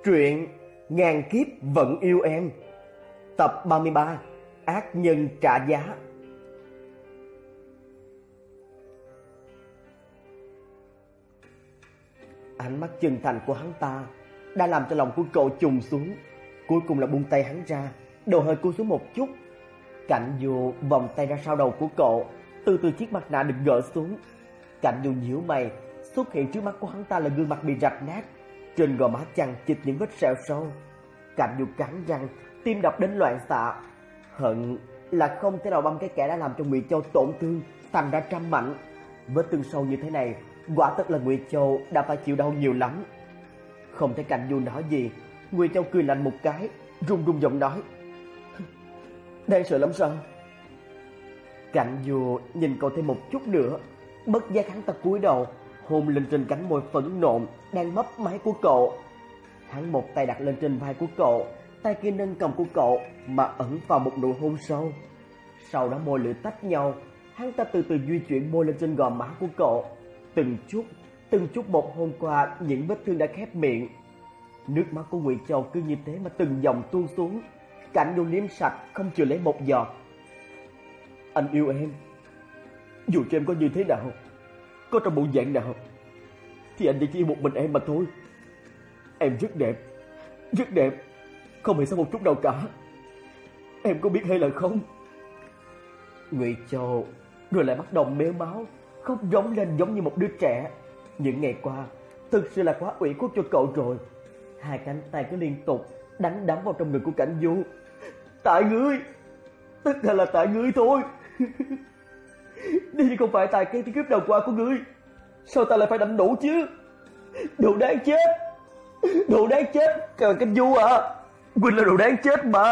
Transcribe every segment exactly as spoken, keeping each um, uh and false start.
Truyện Ngàn Kiếp Vẫn Yêu Em, tập ba mươi ba, Ác Nhân Trả Giá. Ánh mắt chân thành của hắn ta đã làm cho lòng của cậu trùng xuống. Cuối cùng là buông tay hắn ra, đầu hơi cúi xuống một chút. Cảnh Du vòng tay ra sau đầu của cậu, từ từ chiếc mặt nạ được gỡ xuống. Cảnh Du nhíu mày, xuất hiện trước mắt của hắn ta là gương mặt bị rạch nát, trên gò má chằng chịt những vết sẹo sâu. Cảnh Du cắn răng, tim đập đến loạn xạ. Hận là không thể nào băm cái kẻ đã làm cho Ngụy Châu tổn thương thành ra trăm mảnh. Vết thương sâu như thế này, quả thật là Ngụy Châu đã phải chịu đau nhiều lắm. Không thấy Cảnh Du nói gì, Ngụy Châu cười lạnh một cái, run run giọng nói: "Đang sợ lắm sao?" Cảnh Du nhìn cậu thêm một chút nữa, bất giác hắn ta cúi đầu, hôn lên trên cánh môi phấn nộn đang mấp máy của cậu. Hắn một tay đặt lên trên vai của cậu, tay kia nâng cằm của cậu mà ẩn vào một nụ hôn sâu. Sau đó môi lưỡi tách nhau, hắn ta từ từ di chuyển môi lên trên gò má của cậu, từng chút, từng chút một hôn qua những vết thương đã khép miệng. Nước mắt của Ngụy Châu cứ như thế mà từng dòng tuôn xuống. Cảnh Du liếm sạch không chừa lấy một giọt. "Anh yêu em, dù cho em có như thế nào, có trong bộ dạng nào, thì anh chỉ yêu một mình em mà thôi. Em rất đẹp, rất đẹp, không hề xấu một chút nào cả. Em có biết hay là không?" Ngụy Châu rồi lại bắt đầu mếu máu, khóc rống lên giống như một đứa trẻ. Những ngày qua thực sự là quá ủy khuất cho cậu rồi. Hai cánh tay cứ liên tục đánh đấm vào trong ngực của Cảnh Du. "Tại ngươi, tất cả là tại ngươi thôi. Nếu như không phải tại cái kiếp đầu qua của ngươi, sao ta lại phải đánh đủ chứ? Đồ đáng chết, đồ đáng chết, Cảnh Du à, Quỳnh là đồ đáng chết mà."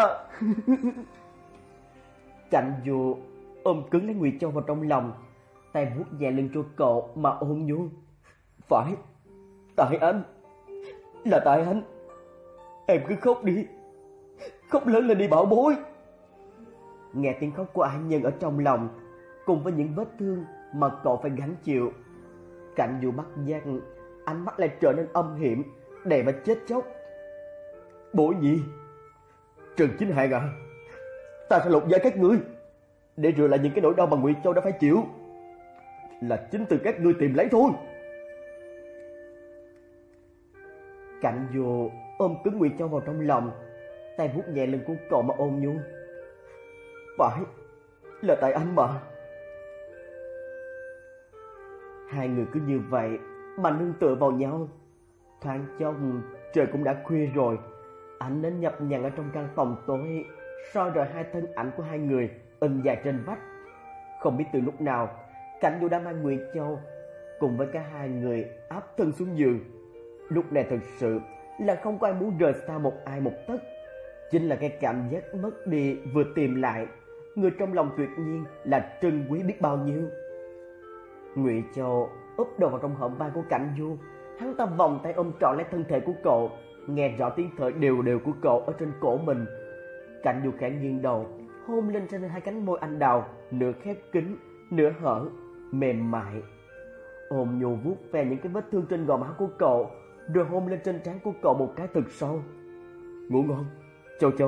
Cảnh Du ôm cứng lấy Ngụy Châu vào trong lòng, tay vuốt nhẹ lưng cho cậu mà ôn nhu. "Phải, tại anh, là tại anh. Em cứ khóc đi, khóc lớn lên đi bảo bối." Nghe tiếng khóc của An Nhân ở trong lòng, cùng với những vết thương mà cậu phải gánh chịu, Cảnh Du bắt giác ánh mắt lại trở nên âm hiểm, đầy vẻ chết chóc. "Bội Nhi, Trần Chính Hạn à, ta sẽ lột da các ngươi để rửa lại những cái nỗi đau mà Ngụy Châu đã phải chịu. Là chính từ các ngươi tìm lấy thôi." Cảnh Du ôm cứng Ngụy Châu vào trong lòng, tay vuốt nhẹ lưng của cậu mà ôn nhu. "Phải, là tại anh mà." Hai người cứ như vậy mà nương tựa vào nhau. Thoáng chốc trời cũng đã khuya rồi, ánh nến nhập nhằng ở trong căn phòng tối soi rọi hai thân ảnh của hai người in dài trên vách. Không biết từ lúc nào, Cảnh Du đã mang Ngụy Châu cùng với cả hai người áp thân xuống giường. Lúc này thực sự là không có ai muốn rời xa một ai một tấc. Chính là cái cảm giác mất đi vừa tìm lại, người trong lòng tuyệt nhiên là trân quý biết bao nhiêu. Ngụy Châu úp đầu vào trong hõm vai của Cảnh Du, hắn ta vòng tay ôm trọn lấy thân thể của cậu, nghe rõ tiếng thở đều đều của cậu ở trên cổ mình. Cảnh Du khẽ nghiêng đầu, hôn lên trên hai cánh môi anh đào, nửa khép kín, nửa hở, mềm mại. Ôm nhu vuốt ve những cái vết thương trên gò má của cậu, rồi hôn lên trên trán của cậu một cái thật sâu. "Ngủ ngon, Châu Châu."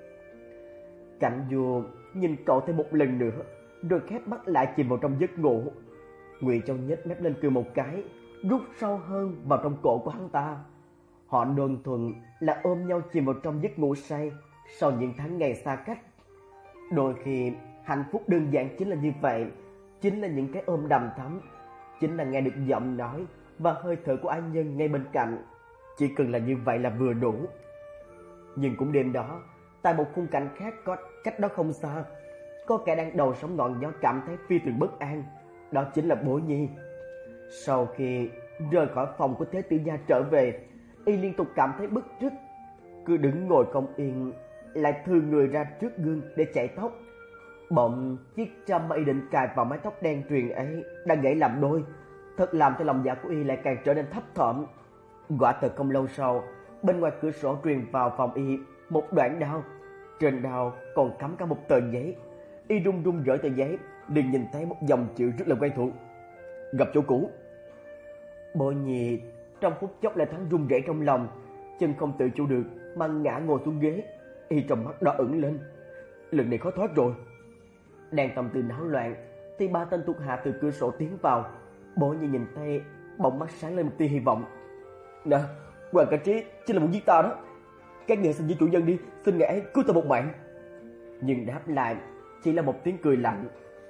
Cảnh Du nhìn cậu thêm một lần nữa, rồi khép mắt lại chìm vào trong giấc ngủ. Ngụy Châu nhếch mép lên cười một cái, rút sâu hơn vào trong cổ của hắn ta. Họ đơn thuần là ôm nhau chìm vào trong giấc ngủ say sau những tháng ngày xa cách. Đôi khi hạnh phúc đơn giản chính là như vậy, chính là những cái ôm đầm thắm, chính là nghe được giọng nói và hơi thở của An Nhân ngay bên cạnh. Chỉ cần là như vậy là vừa đủ. Nhưng cũng đêm đó, tại một khung cảnh khác có cách đó không xa, có kẻ đang đầu sóng ngọn gió cảm thấy phi thường bất an. Đó chính là Bối Nhi. Sau khi rời khỏi phòng của Thế Tử gia trở về, y liên tục cảm thấy bứt rứt, cứ đứng ngồi không yên, lại thư người ra trước gương để chải tóc. Bỗng chiếc trâm mà y định cài vào mái tóc đen tuyền ấy đã gãy làm đôi, thật làm cho lòng dạ của y lại càng trở nên thấp thỏm. Quả thật không lâu sau, bên ngoài cửa sổ truyền vào phòng y một đoạn đao, trên đao còn cắm cả một tờ giấy. Y run run gỡ tờ giấy, liền nhìn thấy một dòng chữ rất là quen thuộc: "Gặp chỗ cũ." Bội Nhi trong phút chốc lại thoáng run rẩy trong lòng, chân không tự chủ được mà ngã ngồi xuống ghế, y trong mắt đỏ ửng lên. Lần này khó thoát rồi. Đang tâm tư náo loạn thì ba tên thuộc hạ từ cửa sổ tiến vào. Bố Nhi nhìn thấy, bỗng mắt sáng lên một tia hy vọng. Nè, Hoàng Cảnh Trí chính là muốn giết ta đó. Các người xin với chủ nhân đi, xin ngài ấy cứu ta một mạng. Nhưng đáp lại chỉ là một tiếng cười lạnh.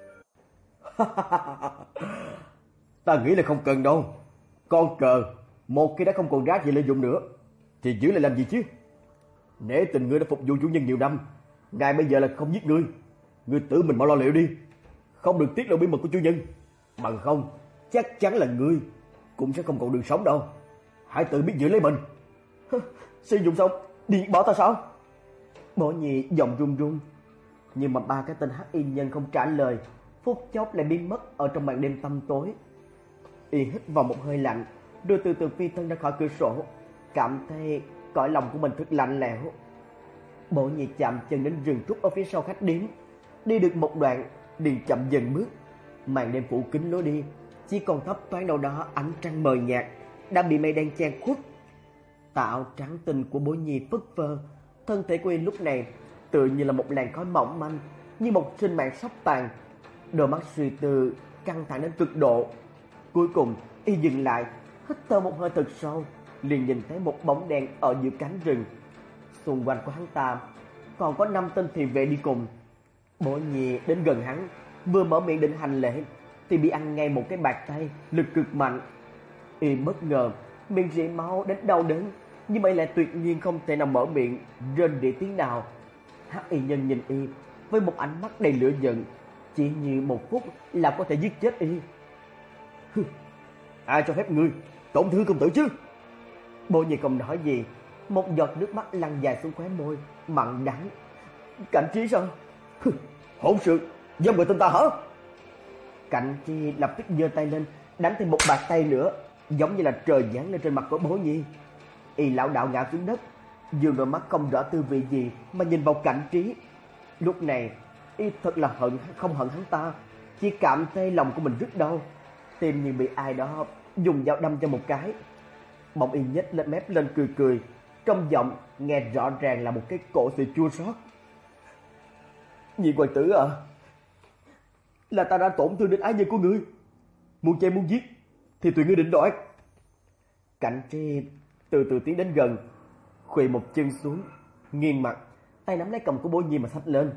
Ta nghĩ là không cần đâu. Con cờ, một khi đã không còn giá trị lợi dụng nữa thì giữ lại làm gì chứ? Nể tình ngươi đã phục vụ chủ nhân nhiều năm, ngài bây giờ là không giết ngươi. Ngươi tự mình mau lo liệu đi, không được tiết lộ bí mật của chủ nhân, bằng không chắc chắn là ngươi cũng sẽ không còn đường sống đâu. Hãy tự biết giữ lấy mình. Sử dụng xong đi bỏ ta sao? Bố Nhi giọng run run. Nhưng mà ba cái tên hắc y nhân không trả lời, phút chốc lại biến mất ở trong màn đêm tăm tối. Y hít vào một hơi lạnh, rồi từ từ phi thân ra khỏi cửa sổ, cảm thấy cõi lòng của mình thật lạnh lẽo. Bố Nhi chạm chân đến rừng trúc ở phía sau khách điếm. Đi được một đoạn liền chậm dần bước. Màn đêm phủ kín lối đi, chỉ còn thấp thoáng đâu đó ánh trăng mờ nhạt đã bị mây đen che khuất. Tà áo trắng tinh của Bố Nhi phất phơ, thân thể của y lúc này tựa như là một làn khói mỏng manh, như một sinh mạng sắp tàn. Đôi mắt suy tư căng thẳng đến cực độ. Cuối cùng y dừng lại, hít thở một hơi thật sâu, liền nhìn thấy một bóng đen ở giữa cánh rừng. Xung quanh của hắn ta còn có năm tên thị vệ đi cùng. Bố Nhi đến gần hắn, vừa mở miệng định hành lễ thì bị ăn ngay một cái bạt tay lực cực mạnh. Y bất ngờ miệng rỉ máu đến đau đớn, nhưng mà lại tuyệt nhiên không thể nào mở miệng rên rỉ tiếng nào. Hắc y nhân nhìn y với một ánh mắt đầy lửa giận, chỉ như một phút là có thể giết chết y. Ai cho phép ngươi tổn thương công tử chứ? Bố Nhi không nói gì, một giọt nước mắt lăn dài xuống khóe môi, mặn đắng. Cảnh Trí sao? Hỗn sự, dám gọi tên ta hả? Cảnh Trí lập tức giơ tay lên, đánh thêm một bạt tay nữa, giống như là trời giáng lên trên mặt của Bố Nhi. Y lão đạo ngã xuống đất, dường đôi mắt không rõ tư vị gì mà nhìn vào Cảnh Trí. Lúc này y thật là hận không hận hắn ta, chỉ cảm thấy lòng của mình rất đau, tim như bị ai đó dùng dao đâm cho một cái. Bỗng y nhếch lên mép lên cười cười, trong giọng nghe rõ ràng là một cái cổ sự chua xót. Nhị hoàng tử à, là ta đã tổn thương đến ái nhân của ngươi, muốn chém muốn giết thì tùy ngươi định đoạt. Cảnh Trí từ từ tiến đến gần, khuỵu một chân xuống, nghiêng mặt, tay nắm lấy cầm của Bố Nhi mà xách lên.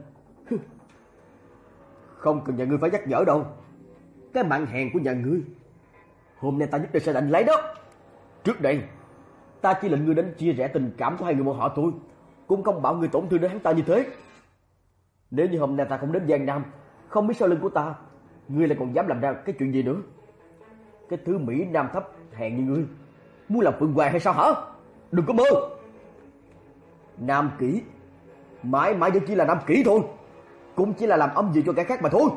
Không cần nhà ngươi phải nhắc nhở đâu, cái mạng hèn của nhà ngươi hôm nay ta nhất định sẽ đánh lấy đó. Trước đây ta chỉ lệnh ngươi đến chia rẽ tình cảm của hai người bọn họ thôi, cũng không bảo ngươi tổn thương đến hắn ta như thế. Nếu như hôm nay ta không đến Giang Nam, không biết sau lưng của ta ngươi lại còn dám làm ra cái chuyện gì nữa. Cái thứ Mỹ Nam thấp hèn như ngươi, muốn làm phượng hoàng hay sao hả? Đừng có mơ. Nam kỹ mãi mãi vẫn chỉ là nam kỹ thôi, cũng chỉ là làm âm gì cho kẻ khác mà thôi.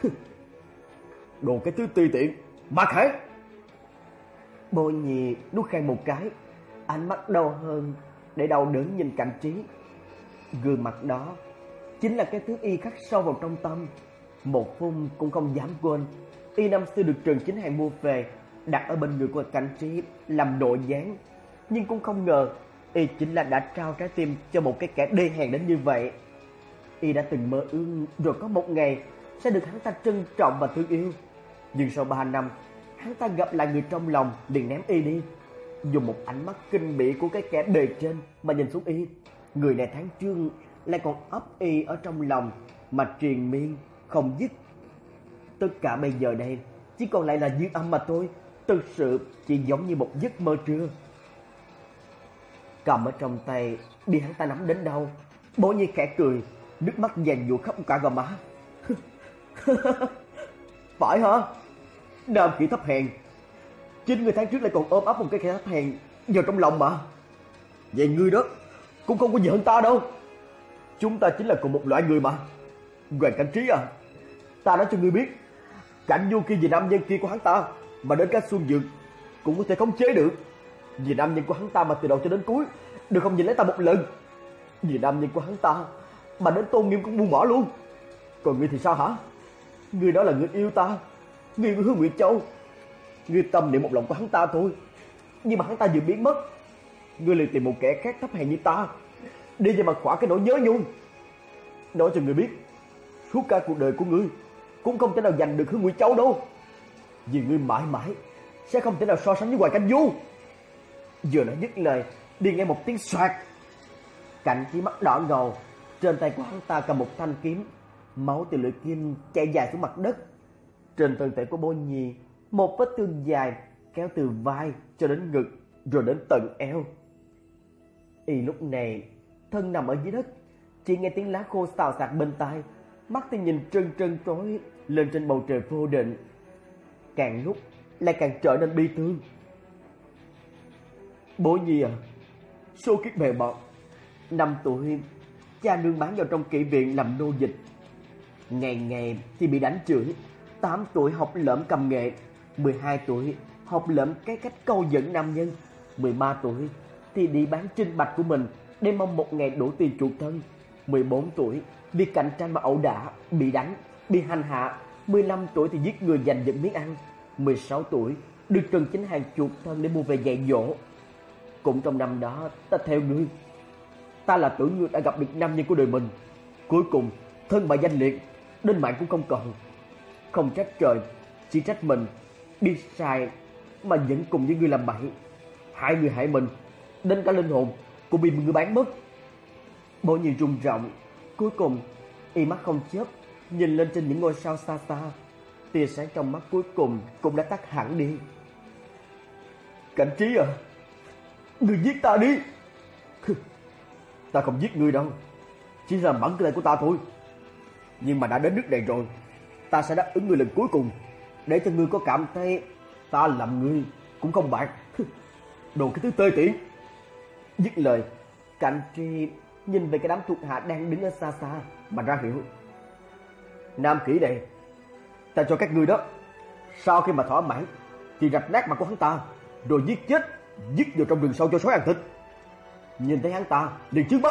Đồ cái thứ ti tiện mặc hả? Bố Nhi nuốt khan một cái, ánh mắt đau hơn để đau đớn nhìn Cảnh Trí. Gương mặt đó chính là cái thứ y khắc sâu vào trong tâm, một phút cũng không dám quên. Y năm xưa được Trần Chính Hàng mua về, đặt ở bên người của Cảnh Trí làm nội gián, nhưng cũng không ngờ y chính là đã trao trái tim cho một cái kẻ đê hèn đến như vậy. Y đã từng mơ ước rồi có một ngày sẽ được hắn ta trân trọng và thương yêu, nhưng sau ba năm hắn ta gặp lại người trong lòng liền ném y đi, dùng một ánh mắt kinh bỉ của cái kẻ bề trên mà nhìn xuống y. Người này tháng trước lại còn ấp y ở trong lòng mà triền miên không dứt. Tất cả bây giờ đây chỉ còn lại là dư âm mà thôi, thực sự chỉ giống như một giấc mơ trưa. Cầm ở trong tay bị hắn ta nắm đến đâu, Bố Nhi khẽ cười, nước mắt giàn giụa khắp cả gò má. Phải hả? Nam kỹ thấp hèn, chính người tháng trước lại còn ôm ấp một cái kẻ thấp hèn vào trong lòng mà. Vậy ngươi đó cũng không có gì hơn ta đâu. Chúng ta chính là cùng một loại người mà. Hoàng Cảnh Trí à, ta nói cho ngươi biết, Cảnh Vô kia vì nam nhân kia của hắn ta mà đến cả Xuân Dược cũng có thể khống chế được. Vì nam nhân của hắn ta mà từ đầu cho đến cuối đều không nhìn lấy ta một lần. Vì nam nhân của hắn ta mà đến tôn nghiêm cũng buông bỏ luôn. Còn ngươi thì sao hả? Ngươi đó là người yêu ta, ngươi của Hứa Nguyệt Châu. Ngươi tâm niệm một lòng của hắn ta thôi, nhưng mà hắn ta vừa biến mất Ngươi liền tìm một kẻ khác thấp hèn như ta đi về mà khỏa cái nỗi nhớ nhung. Nói cho ngươi biết, suốt cả cuộc đời của ngươi cũng không thể nào giành được Hứa Ngụy Châu đâu, vì ngươi mãi mãi sẽ không thể nào so sánh với Hoài Cảnh Du. Vừa nói dứt lời, liền nghe một tiếng xoạt, Cảnh Trí mắt đỏ ngầu, trên tay của hắn ta cầm một thanh kiếm, máu từ lưỡi kiếm chảy dài xuống mặt đất. Trên thân thể của Bố Nhi, một vết thương dài kéo từ vai cho đến ngực rồi đến tận eo. Y lúc này thân nằm ở dưới đất, chỉ nghe tiếng lá khô xào xạc bên tai, mắt thì nhìn trân trân trối lên trên bầu trời vô định, càng lúc lại càng trở nên bi thương. Bố Nhi à, số kiếp bề bọt, năm tuổi cha nương bán vào trong kỹ viện làm nô dịch, ngày ngày thì bị đánh chửi. Tám tuổi học lởm cầm nghệ, mười hai tuổi học lởm cái cách câu dẫn nam nhân, mười ba tuổi thì đi bán trinh bạch của mình để mong một ngày đủ tiền chuộc thân, mười bốn tuổi vì cạnh tranh mà ẩu đả, bị đánh, bị hành hạ, mười lăm tuổi thì giết người giành giật miếng ăn, mười sáu tuổi được Trần Chính Hàng chuộc thân để mua về dạy dỗ. Cũng trong năm đó, ta theo ngươi, ta là tưởng ngươi đã gặp được nam nhân của đời mình, cuối cùng thân bại danh liệt, đến mạng cũng không còn. Không trách trời, chỉ trách mình biết sai mà vẫn cùng với ngươi làm bậy, hại người hại mình, đến cả linh hồn cũng bị ngươi bán mất. Bố Nhi rung rộng, cuối cùng y mắt không chớp nhìn lên trên những ngôi sao xa xa, tia sáng trong mắt cuối cùng cũng đã tắt hẳn đi. Cảnh Trí à, ngươi giết ta đi. Ta không giết ngươi đâu, chỉ là bắn cái tay của ta thôi. Nhưng mà đã đến nước này rồi, ta sẽ đáp ứng ngươi lần cuối cùng, để cho ngươi có cảm thấy ta làm ngươi cũng không bạc. Đồ cái thứ tơi tiện. Dứt lời, Cảnh Trí nhìn về cái đám thuộc hạ đang đứng ở xa xa mà ra hiệu. Nam kỹ này, ta cho các ngươi đó, sau khi mà thỏa mãn thì rạch nát mặt của hắn ta, rồi giết chết, giết vào trong rừng sâu cho sói ăn thịt. Nhìn thấy hắn ta liền trước mắt.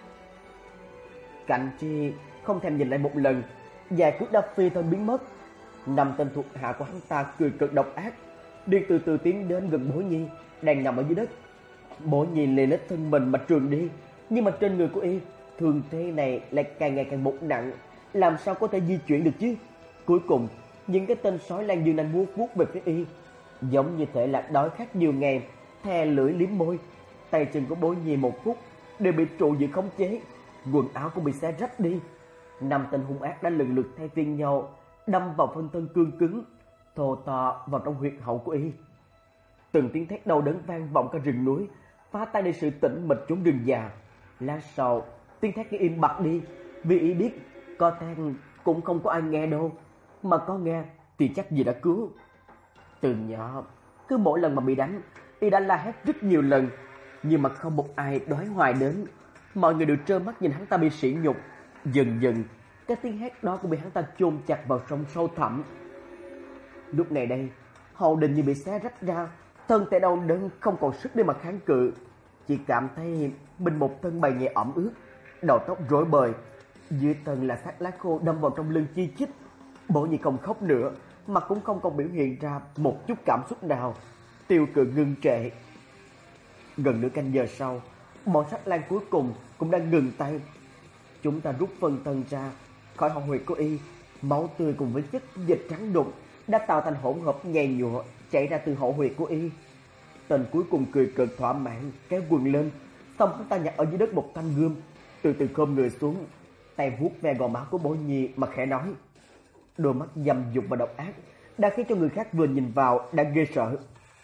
Cảnh Trí không thèm nhìn lại một lần, vài cước đã phi thân biến mất. Năm tên thuộc hạ của hắn ta cười cực độc ác, đi từ từ tiến đến gần Bố Nhi đang nằm ở dưới đất. Bố Nhi liền lấy thân mình mà trường đi, nhưng mà trên người của y thương thế này lại càng ngày càng một nặng, làm sao có thể di chuyển được chứ? Cuối cùng những cái tên sói lang dương đang vuốt vuốt về phía y, giống như thể là đói khát nhiều ngày, thè lưỡi liếm môi. Tay chân của Bố Nhi một phút đều bị trụ giữ khống chế, quần áo cũng bị xé rách đi. Năm tên hung ác đã lần lượt thay phiên nhau đâm vào phân thân cương cứng, thô to vào trong huyệt hậu của y. Từng tiếng thét đau đớn vang vọng cả rừng núi, phá tan đi sự tĩnh mịch chốn rừng già. Lát sau, tiếng thét im bặt đi, vì y biết có thét cũng không có ai nghe đâu, mà có nghe thì chắc gì đã cứu. Từ nhỏ, cứ mỗi lần mà bị đánh, y đã la hét rất nhiều lần, nhưng mà không một ai đói hoài đến. Mọi người đều trơ mắt nhìn hắn ta bị sỉ nhục. Dần dần, cái tiếng hét đó cũng bị hắn ta chôn chặt vào trong sâu thẳm. Lúc này đây, hậu đình như bị xé rách ra, thân thể đau đớn không còn sức để mà kháng cự, chỉ cảm thấy mình một thân bầy nhẹ ẩm ướt, đầu tóc rối bời, dưới thân là xác lá khô đâm vào trong lưng chi chít. Bố Nhi không khóc nữa, mà cũng không còn biểu hiện ra một chút cảm xúc nào, tiêu cự ngưng trệ. Gần nửa canh giờ sau, bọn sát lang cuối cùng cũng đã ngừng tay. Chúng ta rút phân thân ra khỏi hậu huyệt của y, máu tươi cùng với chất dịch trắng đục đã tạo thành hỗn hợp nhầy nhụa chảy ra từ hậu huyệt của y. Tên cuối cùng cười cợt thỏa mãn kéo quần lên, xong hắn ta nhặt ở dưới đất một thanh gươm, từ từ khom người xuống, tay vuốt ve gò má của Bố Nhi mà khẽ nói. Đôi mắt dâm dục và độc ác đã khiến cho người khác vừa nhìn vào đã ghê sợ.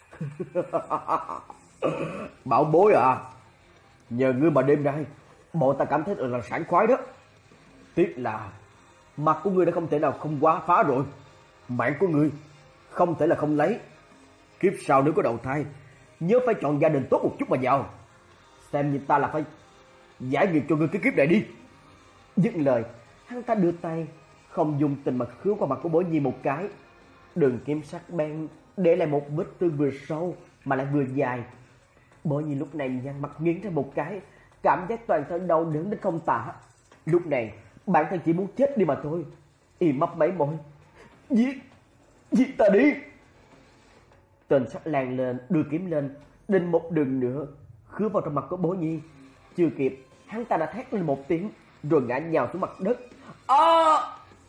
Bảo bối à, nhờ ngươi mà đêm nay bọn ta cảm thấy là sảng khoái đó. Tiếc là mặt của ngươi đã không thể nào không quá phá rồi, mạng của ngươi không thể là không lấy. Kiếp sau nếu có đầu thai, nhớ phải chọn gia đình tốt một chút mà vào. Xem như ta là phải giải nghiệp cho ngươi cái kiếp này đi. Dứt lời, hắn ta đưa tay không dùng tình mà khứa qua mặt của Bố Nhi một cái. Đường kiếm sắc bén để lại một vết thương vừa sâu mà lại vừa dài. Bố Nhi lúc này nhăn mặt nghiến ra một cái, cảm giác toàn thân đau đớn đến không tả. Lúc này bản thân chỉ muốn chết đi mà thôi. Y mấp máy môi. Giết, giết ta đi. Tên sắc lang lên đưa kiếm lên, định một đường nữa, khứa vào trong mặt của Bố Nhi. Chưa kịp, hắn ta đã thét lên một tiếng rồi ngã nhào xuống mặt đất. À!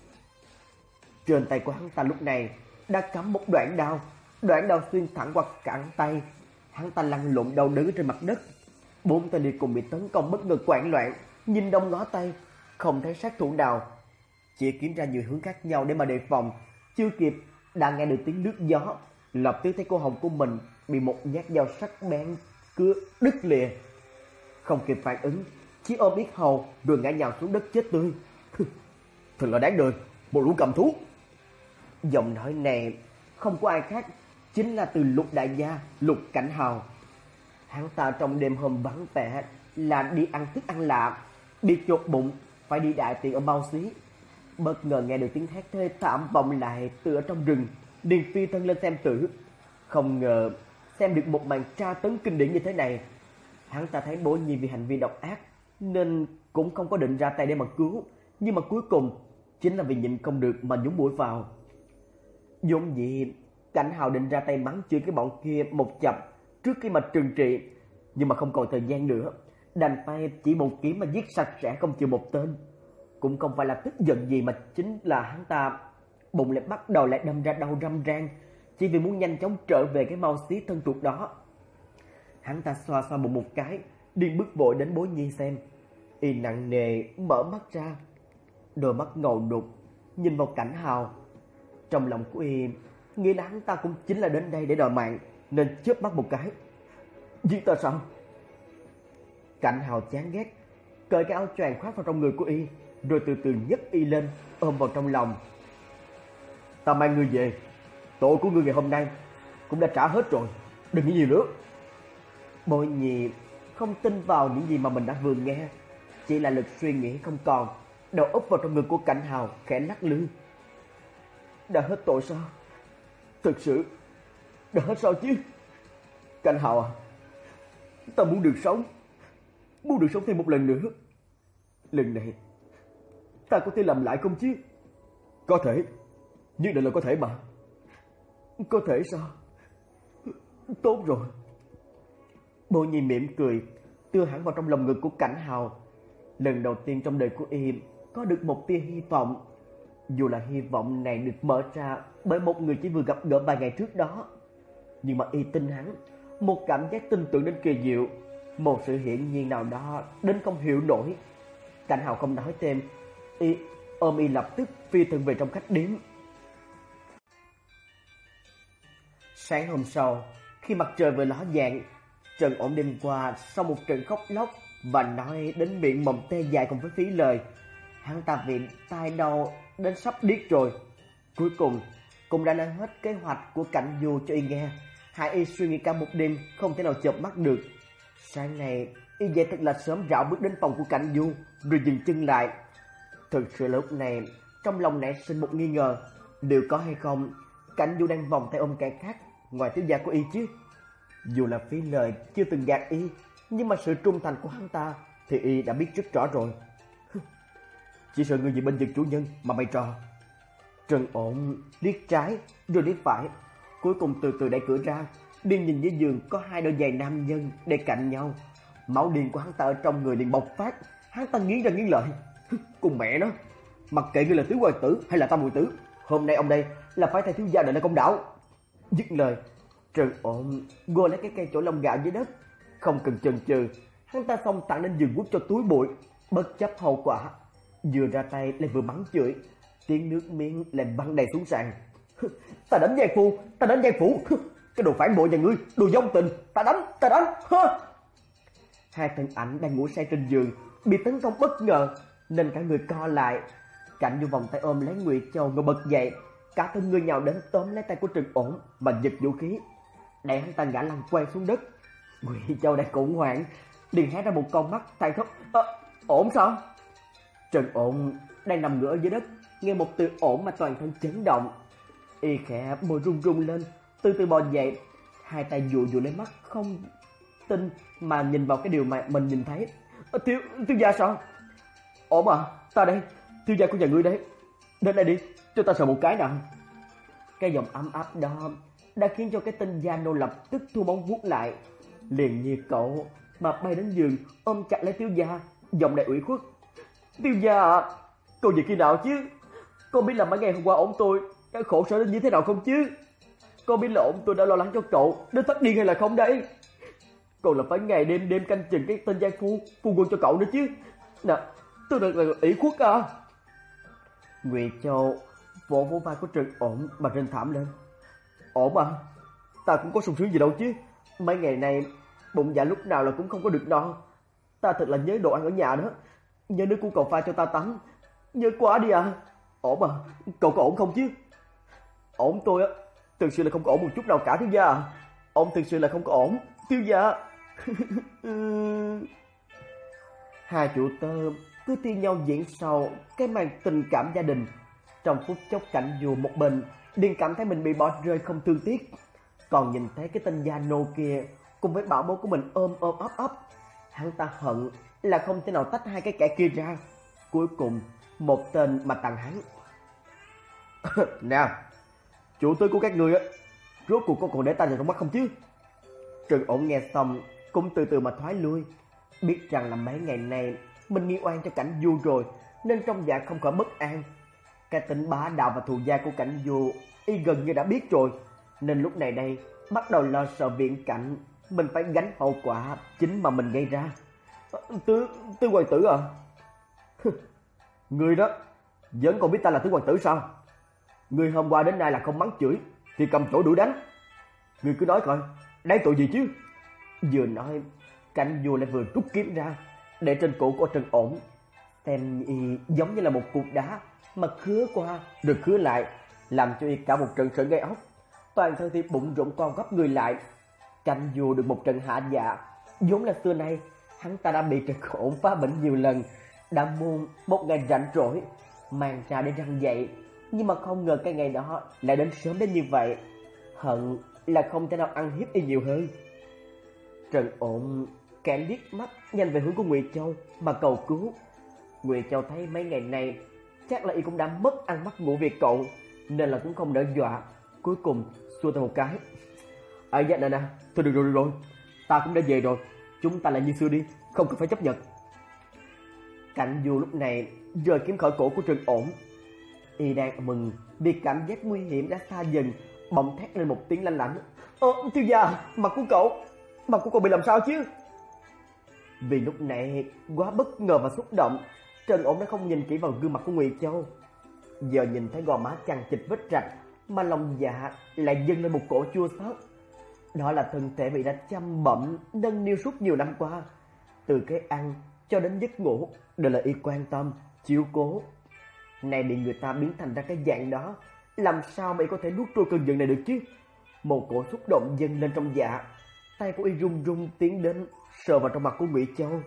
Trên tay của hắn ta lúc này đã cắm một đoạn đao, đoạn đao xuyên thẳng qua cẳng tay. Hắn ta lăn lộn đau đớn trên mặt đất. Bốn tên đi cùng bị tấn công bất ngờ hoảng loạn, nhìn đông ngó tay, không thấy sát thủ nào, chỉ kiếm ra nhiều hướng khác nhau để mà đề phòng. Chưa kịp đã nghe được tiếng nước gió, lập tức thấy cô hồng của mình bị một nhát dao sắc bén cứa đứt lìa. Không kịp phản ứng, chỉ ôm yết hầu rồi ngã nhào xuống đất chết tươi. Thật là đáng đời, một lũ cầm thú. Giọng nói này không có ai khác, chính là từ Lục đại gia, Lục Cảnh Hào. Hắn ta trong đêm hôm vắng vẻ là đi ăn thức ăn lạ, bị chột bụng, phải đi đại tiện ở Mao Xí. Bất ngờ nghe được tiếng thét thê thảm vọng lại từ ở trong rừng, liền phi thân lên xem thử. Không ngờ xem được một màn tra tấn kinh điển như thế này. Hắn ta thấy Bố Nhi vì hành vi độc ác nên cũng không có định ra tay để mà cứu, nhưng mà cuối cùng chính là vì nhịn không được mà nhúng mũi vào. Vốn dĩ Cảnh Hào định ra tay mắng chửi cái bọn kia một chập trước khi mà trừng trị, nhưng mà không còn thời gian nữa, đành phải chỉ một kiếm mà giết sạch sẽ không chừa một tên. Cũng không phải là tức giận gì mà chính là hắn ta bụng lại bắt đầu lại đâm ra đau râm ran, chỉ vì muốn nhanh chóng trở về cái Mao Xí thân thuộc đó. Hắn ta xoa xoa bụng một cái, điên bước vội đến Bố Nhi xem. Y nặng nề mở mắt ra, đôi mắt ngầu đục nhìn vào Cảnh Hào. Trong lòng của Y nghĩ là hắn ta cũng chính là đến đây để đòi mạng, nên chớp mắt một cái. Giết ta sao? Cảnh Hào chán ghét, cởi cái áo choàng khoác vào trong người của Y, rồi từ từ nhấc Y lên, ôm vào trong lòng. Ta mang ngươi về, tội của ngươi ngày hôm nay cũng đã trả hết rồi, đừng nghĩ gì nữa. Bội Nhi không tin vào những gì mà mình đã vừa nghe, chỉ là lực suy nghĩ không còn, đầu úp vào trong ngực của Cảnh Hào khẽ lắc lư. Đã hết tội sao? Thực sự đã hết sao chứ? Cảnh Hào à, ta muốn được sống, muốn được sống thêm một lần nữa. Lần này ta có thể làm lại không chứ? Có thể, nhất định là có thể mà. Có thể sao? Tốt rồi. Bố Nhi mỉm cười, đưa hẳn vào trong lòng ngực của Cảnh Hào. Lần đầu tiên trong đời của Y có được một tia hy vọng, dù là hy vọng này được mở ra bởi một người chỉ vừa gặp gỡ vài ngày trước đó. Nhưng mà Y tin hắn, một cảm giác tin tưởng đến kỳ diệu, một sự hiển nhiên nào đó đến không hiểu nổi. Cảnh Hào không nói thêm, Y ôm Y lập tức phi thân về trong khách điếm. Sáng hôm sau, khi mặt trời vừa ló dạng, Trần Ổn đêm qua sau một trận khóc lóc và nói đến miệng mồm tê dài cùng với phí lời, hắn ta vì tai đau đến sắp điếc rồi. Cuối cùng cũng đã nói hết kế hoạch của Cảnh Du cho Y nghe. Hai Y suy nghĩ cả một đêm không thể nào chợp mắt được. Sáng nay Y dậy thật là sớm, rảo bước đến phòng của Cảnh Du rồi dừng chân lại. Thực sự lúc này trong lòng nảy sinh một nghi ngờ, liệu có hay không Cảnh Du đang vòng tay ôm kẻ khác ngoài thiếu gia của Y chứ? Dù là phí lời chưa từng gạt Y, nhưng mà sự trung thành của hắn ta thì Y đã biết rất rõ rồi. Chỉ sợ người gì bên vực chủ nhân mà bày trò. Trần Ổn liếc trái rồi liếc phải, cuối cùng từ từ đẩy cửa ra, điên nhìn dưới giường có hai đôi giày nam nhân để cạnh nhau. Máu điên của hắn ta ở trong người liền bộc phát, hắn ta nghiến răng nghiến lợi. Cùng mẹ nó, mặc kệ ngươi là tứ hoàng tử hay là tam muội tử, hôm nay ông đây là phải thay thiếu gia đợi lại công đạo. Dứt lời, Trần Ổn gô lấy cái cây chổi lông gạo dưới đất, không cần chần chừ, hắn ta xông thẳng lên giường quất cho túi bụi, bất chấp hậu quả, vừa ra tay lại vừa mắng chửi, tiếng nước miếng lại văng đầy xuống sàn. Ta đánh Giang Phu, ta đánh Giang Phủ, cái đồ phản bội nhà ngươi, đồ vong tình, ta đánh, ta đánh. Hai thân ảnh đang ngủ say trên giường bị tấn công bất ngờ nên cả người co lại. Cảnh Du vòng tay ôm lấy Ngụy Châu ngồi bật dậy, cả thân người nhào đến tóm lấy tay của Trần Ổn mà giật vũ khí, đẩy hắn ta ngã lăn quay xuống đất. Ngụy Châu đang khủng hoảng, liền hé ra một con mắt than thấp. À, ổn sao? Trần Ổn đang nằm ngửa dưới đất, nghe một từ ổn mà toàn thân chấn động. Y khẽ môi run run lên, từ từ bò dậy, hai tay dụi dụi lấy mắt không tin mà nhìn vào cái điều mà mình nhìn thấy. À, thiếu thiếu gia sao? Ổn à, ta đây, thiếu gia của nhà ngươi đấy, đến đây đi, cho ta sờ một cái nào. Cái giọng ấm áp đó đã khiến cho cái tên gia nô lập tức thu bóng vuốt lại, liền như cậu mà bay đến giường ôm chặt lấy Tiêu gia, giọng đầy ủy khuất. Tiêu gia à, cậu về khi nào chứ? Con biết là mấy ngày hôm qua ổng tôi đã khổ sở đến như thế nào không chứ? Con biết là ổng tôi đã lo lắng cho cậu đến phát điên hay là không đấy? Còn là phải ngày đêm đêm canh chừng cái tên giai phu phu quân cho cậu nữa chứ. Nè, tôi thật là ủy khuất à. Ngụy Châu vỗ vỗ vai của Trần Ổn mà rên thảm lên. Ổn à, ta cũng có sung sướng gì đâu chứ. Mấy ngày này bụng dạ lúc nào là cũng không có được no. Ta thật là nhớ đồ ăn ở nhà đó, nhớ nước của cậu pha cho ta tắm, nhớ quá đi à. Ổn à, cậu có ổn không chứ? Ổn tôi á, thực sự là không có ổn một chút nào cả Thiếu gia à. Ông thực sự là không có ổn, Thiếu gia. Hai chủ tớ cứ thi nhau diễn sâu cái màn tình cảm gia đình. Trong phút chốc Cảnh Du một bên liền cảm thấy mình bị bỏ rơi không thương tiếc, còn nhìn thấy cái tên gia nô kia cùng với bảo bối của mình ôm ôm ấp ấp, hắn ta hận là không thể nào tách hai cái kẻ kia ra. Cuối cùng một tên mà tặng hắn. Nè, chủ tớ của các ngươi á, rốt cuộc có còn để ta vào trong mắt không chứ? Trần Ổn nghe xong cũng từ từ mà thoái lui, biết rằng là mấy ngày nay mình nghi oan cho Cảnh Du rồi, nên trong dạ không khỏi bất an. Cái tính bá đạo và thù gia của Cảnh Du y gần như đã biết rồi, nên lúc này đây bắt đầu lo sợ viễn cảnh mình phải gánh hậu quả chính mà mình gây ra. Tứ tứ hoàng tử à? Người đó vẫn còn biết ta là tứ hoàng tử sao? Người hôm qua đến nay là không mắng chửi thì cầm chỗ đuổi đánh. Người cứ nói coi, đáng tội gì chứ? Vừa nói, Cảnh Du lại vừa rút kiếm ra để trên cổ của Trần Ổn, xem y giống như là một cục đá mà khứa qua rồi khứa lại, làm cho y cả một trận sởn gai ốc, toàn thân thì bụng rụng co gấp người lại. Cảnh Du được một trận hạ dạ, vốn là xưa nay hắn ta đã bị Trần Ổn phá bệnh nhiều lần, đã muôn một ngày rảnh rỗi mang ra để răng dậy, nhưng mà không ngờ cái ngày đó lại đến sớm đến như vậy. Hận là không thể nào ăn hiếp y nhiều hơn. Trần Ổn kẻ liếc mắt nhanh về hướng của Ngụy Châu mà cầu cứu. Ngụy Châu thấy mấy ngày này chắc là y cũng đã mất ăn mất ngủ vì cậu, nên là cũng không đỡ dọa, cuối cùng xua tay một cái. À dạ nè nè, thôi được rồi, được rồi, ta cũng đã về rồi, chúng ta lại như xưa đi, không cần phải chấp nhận. Cảnh Du lúc này rời kiếm khỏi cổ của Trần Ổn, y đang mừng vì cảm giác nguy hiểm đã xa dần, bỗng thét lên một tiếng lanh lảnh. Ơ Thiếu gia, mặt của cậu, mặt của cậu bị làm sao chứ? Vì lúc này quá bất ngờ và xúc động, Trần Ổn đã không nhìn kỹ vào gương mặt của Ngụy Châu. Giờ nhìn thấy gò má chằng chịt vết rạch, mà lòng dạ lại dâng lên một cổ chua xót. Đó là thân thể bị đã chăm bẩm nâng niu suốt nhiều năm qua, từ cái ăn cho đến giấc ngủ đều là y quan tâm chiếu cố. Nay bị người ta biến thành ra cái dạng đó, làm sao mà y có thể nuốt trôi cơn giận này được chứ? Một cổ xúc động dâng lên trong dạ, tay của y run run tiến đến sờ vào trong mặt của Ngụy Châu.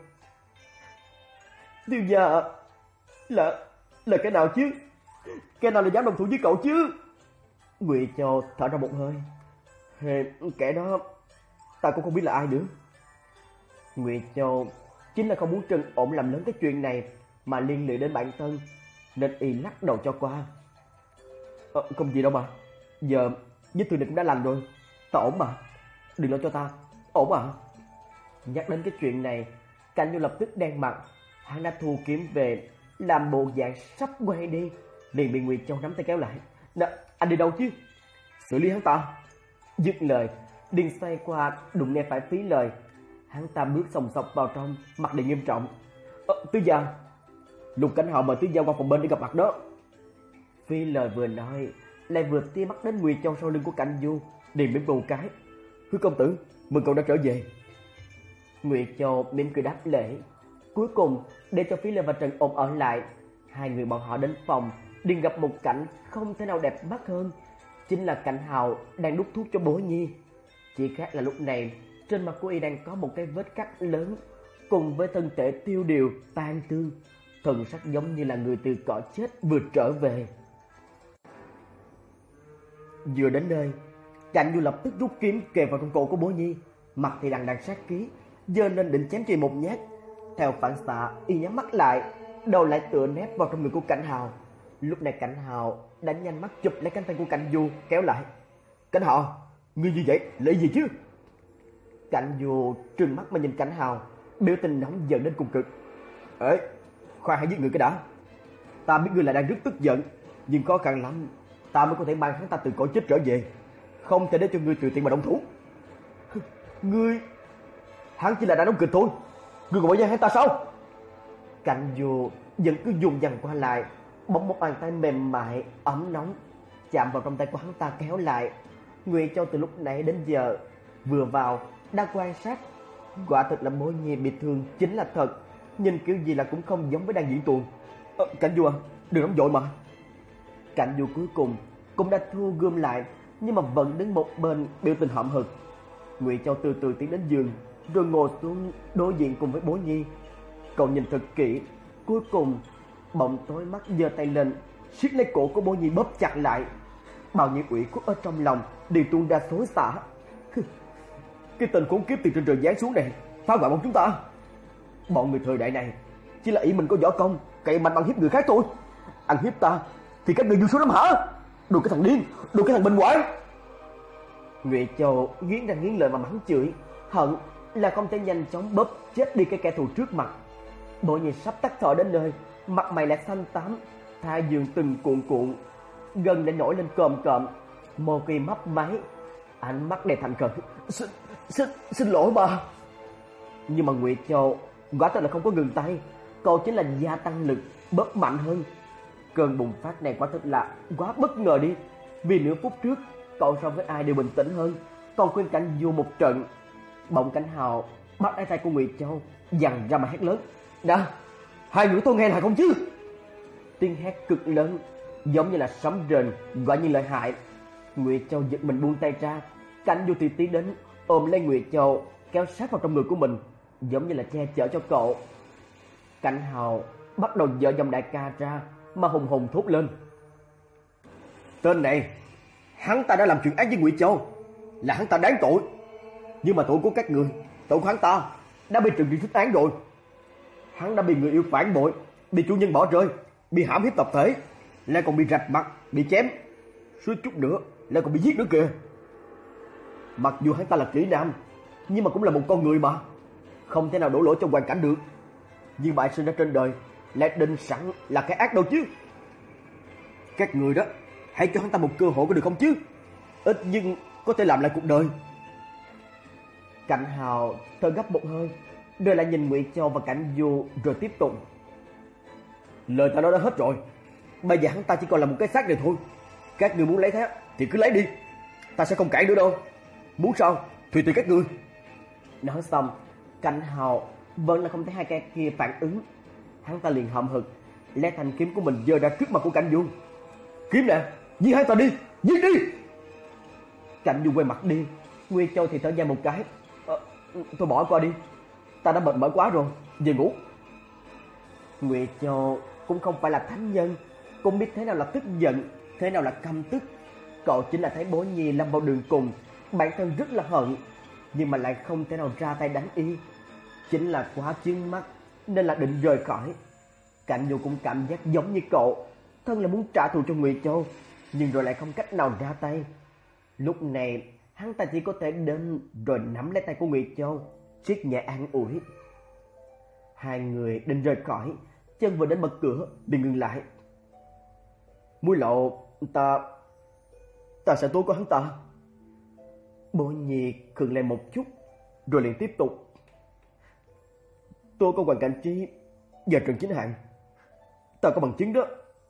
Tiêu gia, là là cái nào chứ? Cái nào là dám đồng thủ với cậu chứ? Ngụy Châu thở ra một hơi. Hề, kẻ đó ta cũng không biết là ai nữa. Ngụy Châu chính là không muốn Trần Ổn làm lớn cái chuyện này mà liên lụy đến bản thân, nên y lắc đầu cho qua. Ờ, không gì đâu mà, giờ vết thương này cũng đã lành rồi, ta ổn mà, đừng lo cho ta, ổn à? Nhắc đến cái chuyện này, Cảnh Du lập tức đen mặt, hắn đã thu kiếm về, làm bộ dạng sắp quay đi, liền bị Ngụy Châu nắm tay kéo lại. Nè, anh đi đâu chứ? Xử lý hắn ta. Dứt lời, liền xoay qua đụng nghe phải Phí Lời. Hắn ta bước sòng sọc vào trong, mặt đầy nghiêm trọng. Ờ, Tứ gia, Lục Cảnh Hạo mời Tứ gia qua phòng bên để gặp mặt đó. Phí Lời vừa nói, lại vừa tia mắt đến Ngụy Châu sau lưng của Cảnh Du, liền mỉm cười một cái. Hứa công tử, mừng cậu đã trở về. Ngụy Châu mỉm cười đáp lễ. Cuối cùng để cho Phí Lời và Trần Ổn ở lại, hai người bọn họ đến phòng, liền gặp một cảnh không thể nào đẹp mắt hơn, chính là Cảnh Hạo đang đút thuốc cho Bố Nhi. Chỉ khác là lúc này trên mặt của y đang có một cái vết cắt lớn, cùng với thân thể tiêu điều tan thương, thần sắc giống như là người từ cõi chết vừa trở về. Vừa đến nơi, Cảnh Du lập tức rút kiếm kề vào trong cổ của Bố Nhi, mặt thì đằng đằng sát khí, giơ lên định chém chị một nhát. Theo phản xạ, y nhắm mắt lại, đầu lại tựa nép vào trong người của Cảnh Hạo. Lúc này Cảnh Hạo đã nhanh mắt chụp lấy cánh tay của Cảnh Du kéo lại. Cảnh Hạo, ngươi như vậy là gì chứ? Cảnh Du trừng mắt mà nhìn Cảnh Hào, biểu tình nóng giận đến cùng cực. Ê, khoan hãy giết người cái đã. Ta biết ngươi là đang rất tức giận, nhưng khó khăn lắm ta mới có thể mang hắn ta từ cõi chết trở về, không thể để cho ngươi tùy tiện mà động thủ. Ngươi, hắn chỉ là đàn ông kịch thôi, ngươi còn bỏ giang hắn ta sao? Cảnh Du vẫn cứ dùng dằn qua lại, bỗng một bàn tay mềm mại ấm nóng chạm vào trong tay của hắn ta kéo lại. Nguyệt Châu từ lúc nãy đến giờ vừa vào đã quan sát, quả thực là Bố Nhi bị thương chính là thật, nhìn kiểu gì là cũng không giống với đang diễn tuồng. Ờ, Cảnh Du à, đừng nóng vội mà. Cảnh Du cuối cùng cũng đã thu gom lại, nhưng mà vẫn đứng một bên biểu tình hậm hực. Nguyệt Châu từ từ tiến đến giường, rồi ngồi xuống đối diện cùng với Bố Nhi. Cậu nhìn thật kỹ, cuối cùng bỗng tối mắt giơ tay lên, siết lấy cổ của Bố Nhi bóp chặt lại. Bao nhiêu ủy khuất ở trong lòng đều tuôn ra xối xả. Cái tên khốn kiếp từ trên trời giáng xuống này phá hoại bọn chúng ta. Bọn người thời đại này chỉ là ý mình có võ công, cậy mạnh ăn hiếp người khác thôi. Ăn hiếp ta thì các người vô số lắm hả? Đồ cái thằng điên, đồ cái thằng bệnh hoạn. Nguyệt Châu nghiến răng nghiến lợi mà mắng chửi, hận là không thể nhanh chóng bóp chết đi cái kẻ thù trước mặt. Bố Nhi sắp tắt thở đến nơi, mặt mày lại xanh xám, thái dương từng cuộn cuộn, gần đã nổi lên còm cộm, môi kỳ mấp máy, ánh mắt đầy thành khẩn. Xin, xin, xin lỗi bà. Nhưng mà Nguyệt Châu quả thật là không có ngừng tay, cậu chính là gia tăng lực, bóp mạnh hơn. Cơn bùng phát này quả thật là quá bất ngờ đi. Vì nửa phút trước cậu so với ai đều bình tĩnh hơn, còn khuyên Cảnh Du một trận. Bỗng Cảnh Hào bắt lấy tay của Nguyệt Châu, giằng ra mà hét lớn. Đã, hai người tôi nghe là không chứ? Tiếng hét cực lớn, giống như là sấm rền, gọi như lợi hại. Nguyệt Châu giật mình buông tay ra, Cảnh Du thì tiến đến ôm lấy Nguyệt Châu, kéo sát vào trong người của mình, giống như là che chở cho cậu. Cảnh Hào bắt đầu dở giọng đại ca ra mà hùng hùng thốt lên. Tên này, hắn ta đã làm chuyện ác với Nguyệt Châu, là hắn ta đáng tội. Nhưng mà tội của các người, tội của hắn ta đã bị trừng trị thích án rồi. Hắn đã bị người yêu phản bội, bị chủ nhân bỏ rơi, bị hãm hiếp tập thể, lại còn bị rạch mặt, bị chém, suýt chút nữa lại còn bị giết nữa kìa. Mặc dù hắn ta là kỹ nam, nhưng mà cũng là một con người mà, không thể nào đổ lỗi cho hoàn cảnh được. Nhưng bại sinh ra trên đời lại định sẵn là cái ác đâu chứ. Các người đó, hãy cho hắn ta một cơ hội có được không chứ? Ít nhưng có thể làm lại cuộc đời. Cảnh Hào thở gấp một hơi, rồi lại nhìn Nguyệt Châu và Cảnh Du rồi tiếp tục. Lời ta nói đã hết rồi, bây giờ hắn ta chỉ còn là một cái xác này thôi. Các người muốn lấy thế thì cứ lấy đi, ta sẽ không cãi nữa đâu. Muốn sao thì tùy các ngươi. Nói xong, Cảnh Hào vẫn là không thấy hai kẻ kia phản ứng. Hắn ta liền hậm hực lấy thanh kiếm của mình giơ ra trước mặt của Cảnh Du. Kiếm nè, giết hắn ta đi, giết đi. Cảnh Du quay mặt đi, Nguyệt Châu thì thở dài một cái. Ờ, thôi bỏ qua đi, ta đã mệt mỏi quá rồi, về ngủ. Nguyệt Châu cũng không phải là thánh nhân, cũng biết thế nào là tức giận, thế nào là căm tức. Cậu chính là thấy Bố Nhi lâm vào đường cùng, bản thân rất là hận, nhưng mà lại không thể nào ra tay đánh y. Chính là quá chướng mắt nên là định rời khỏi. Cảnh Du cũng cảm giác giống như cậu, thân là muốn trả thù cho Nguyệt Châu, nhưng rồi lại không cách nào ra tay. Lúc này hắn ta chỉ có thể đến rồi nắm lấy tay của Nguyệt Châu, siết nhẹ an ủi. Hai người định rời khỏi, chân vừa đến bật cửa bị ngừng lại. Muối lộ, ta ta sẽ tố có hắn ta. Bố Nhi khựng lại một chút, rồi liền tiếp tục. Tôi có Hoàng Cảnh Trí và Trần Chính Hạng, ta có bằng chứng đó.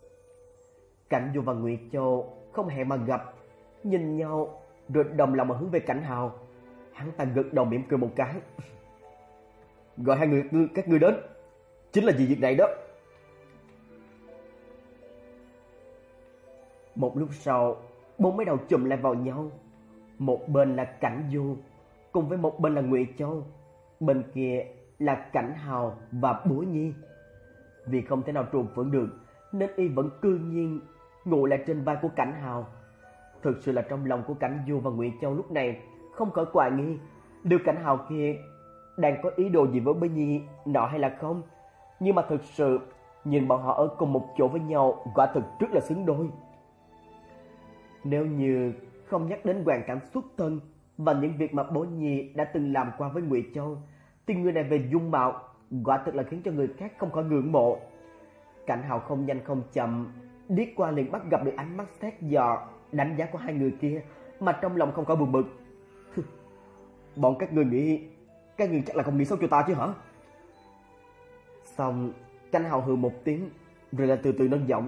Cảnh Du và Nguyệt Châu không hẹn mà gặp, nhìn nhau rồi đồng lòng mà hướng về Cảnh Hào. Hắn ta gật đầu mỉm cười một cái. Gọi hai người các ngươi đến chính là vì việc này đó. Một lúc sau, bốn mấy đầu chùm lại vào nhau. Một bên là Cảnh Du, cùng với một bên là Nguyệt Châu, bên kia là Cảnh Hào và Bố Nhi. Vì không thể nào trùn phượng được nên y vẫn cư nhiên ngồi lại trên vai của Cảnh Hào. Thực sự là trong lòng của Cảnh Du và Nguyệt Châu lúc này không khỏi hoài nghi liệu Cảnh Hào kia đang có ý đồ gì với Bố Nhi nọ hay là không. Nhưng mà thực sự nhìn bọn họ ở cùng một chỗ với nhau quả thực rất là xứng đôi. Nếu như không nhắc đến hoàn cảnh xuất thân và những việc mà Bố Nhi đã từng làm qua với Ngụy Châu, thì người này về dung mạo quả thực là khiến cho người khác không khỏi ngưỡng mộ. Cảnh Hào không nhanh không chậm liếc qua liền bắt gặp được ánh mắt xét dò đánh giá của hai người kia, mà trong lòng không khỏi buồn bực. Bọn các ngươi nghĩ, các ngươi chắc là không nghĩ xấu cho ta chứ hả? Xong, Cảnh Hào hừ một tiếng, rồi lại từ từ nâng giọng.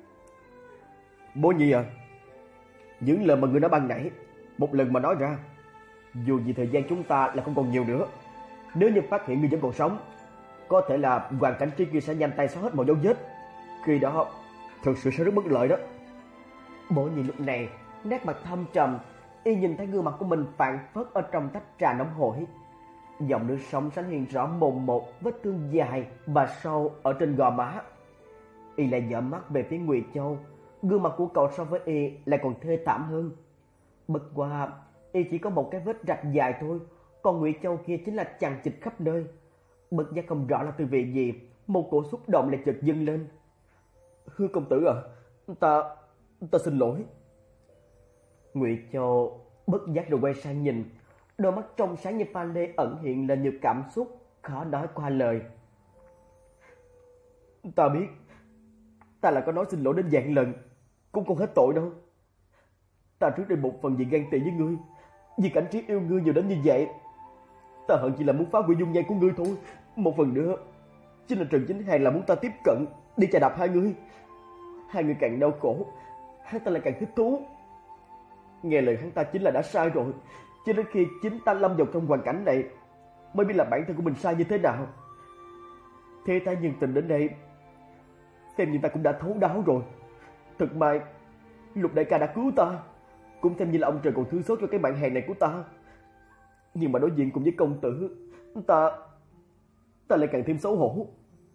Bố Nhi à, những lời mà ngươi nói ban nãy, một lần mà nói ra, dù gì thời gian chúng ta là không còn nhiều nữa. Nếu như phát hiện ngươi vẫn còn sống, có thể là Hoàng Cảnh Tri kia sẽ nhanh tay xóa hết mọi dấu vết. Khi đó, thực sự sẽ rất bất lợi đó. Bố Nhi lúc này nét mặt thâm trầm, y nhìn thấy gương mặt của mình phảng phất ở trong tách trà nóng hổi. Dòng nước sông sáng hiện rõ mồn một vết thương dài và sâu ở trên gò má. Y lại dở mắt về phía Ngụy Châu, gương mặt của cậu so với y lại còn thê thảm hơn. Bất qua y chỉ có một cái vết rạch dài thôi, còn Ngụy Châu kia chính là chằng chịt khắp nơi. Bất giác không rõ là từ vị gì, một cổ xúc động lại chợt dâng lên. Hứa công tử à, ta ta xin lỗi. Ngụy Châu bất giác rồi quay sang nhìn, đôi mắt trong sáng như pha lê ẩn hiện lên nhiều cảm xúc khó nói qua lời. Ta biết, ta là có nói xin lỗi đến vạn lần cũng không hết tội đâu. Ta trước đây một phần vì ghen tị với ngươi, vì Cảnh Trí yêu ngươi nhiều đến như vậy. Ta hận chỉ là muốn phá hủy dung nhan của ngươi thôi. Một phần nữa chính là Trần Chính Hàng là muốn ta tiếp cận đi chà đạp hai người. Hai người càng đau khổ, hắn ta lại càng thích thú. Nghe lời hắn ta chính là đã sai rồi. Cho đến khi chính ta lâm vào trong hoàn cảnh này mới biết là bản thân của mình sai như thế nào. Thế ta nhân tình đến đây, xem như ta cũng đã thấu đáo rồi. Thật may Lục đại ca đã cứu ta, cũng xem như là ông trời còn thương xót cho cái bạn hèn này của ta. Nhưng mà đối diện cùng với công tử, ta ta lại càng thêm xấu hổ.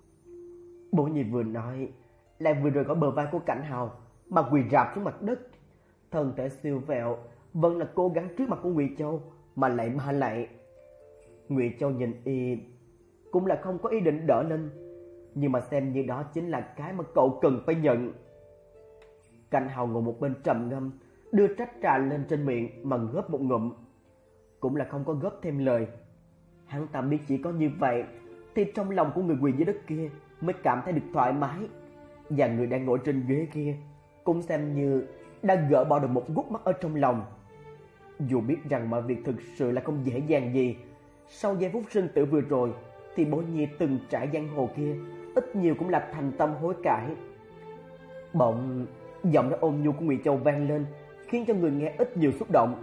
Bố Nhi vừa nói lại vừa rời khỏi bờ vai của Cảnh Hào mà quỳ rạp xuống mặt đất, thân thể siêu vẹo vẫn là cố gắng trước mặt của Ngụy Châu mà lạy ma lạy. Ngụy Châu nhìn y cũng là không có ý định đỡ lên, nhưng mà xem như đó chính là cái mà cậu cần phải nhận. Cảnh Hào ngồi một bên trầm ngâm, đưa trách trà lên trên miệng mà góp một ngụm, cũng là không có góp thêm lời. Hắn ta biết chỉ có như vậy thì trong lòng của người quỳ dưới đất kia mới cảm thấy được thoải mái, và người đang ngồi trên ghế kia cũng xem như đã gỡ bỏ được một gút mắt ở trong lòng. Dù biết rằng mọi việc thực sự là không dễ dàng gì, sau giây phút sinh tử vừa rồi thì Bố Nhi từng trải giang hồ kia ít nhiều cũng là thành tâm hối cải. Bỗng giọng nói ôn nhu của Ngụy Châu vang lên, khiến cho người nghe ít nhiều xúc động.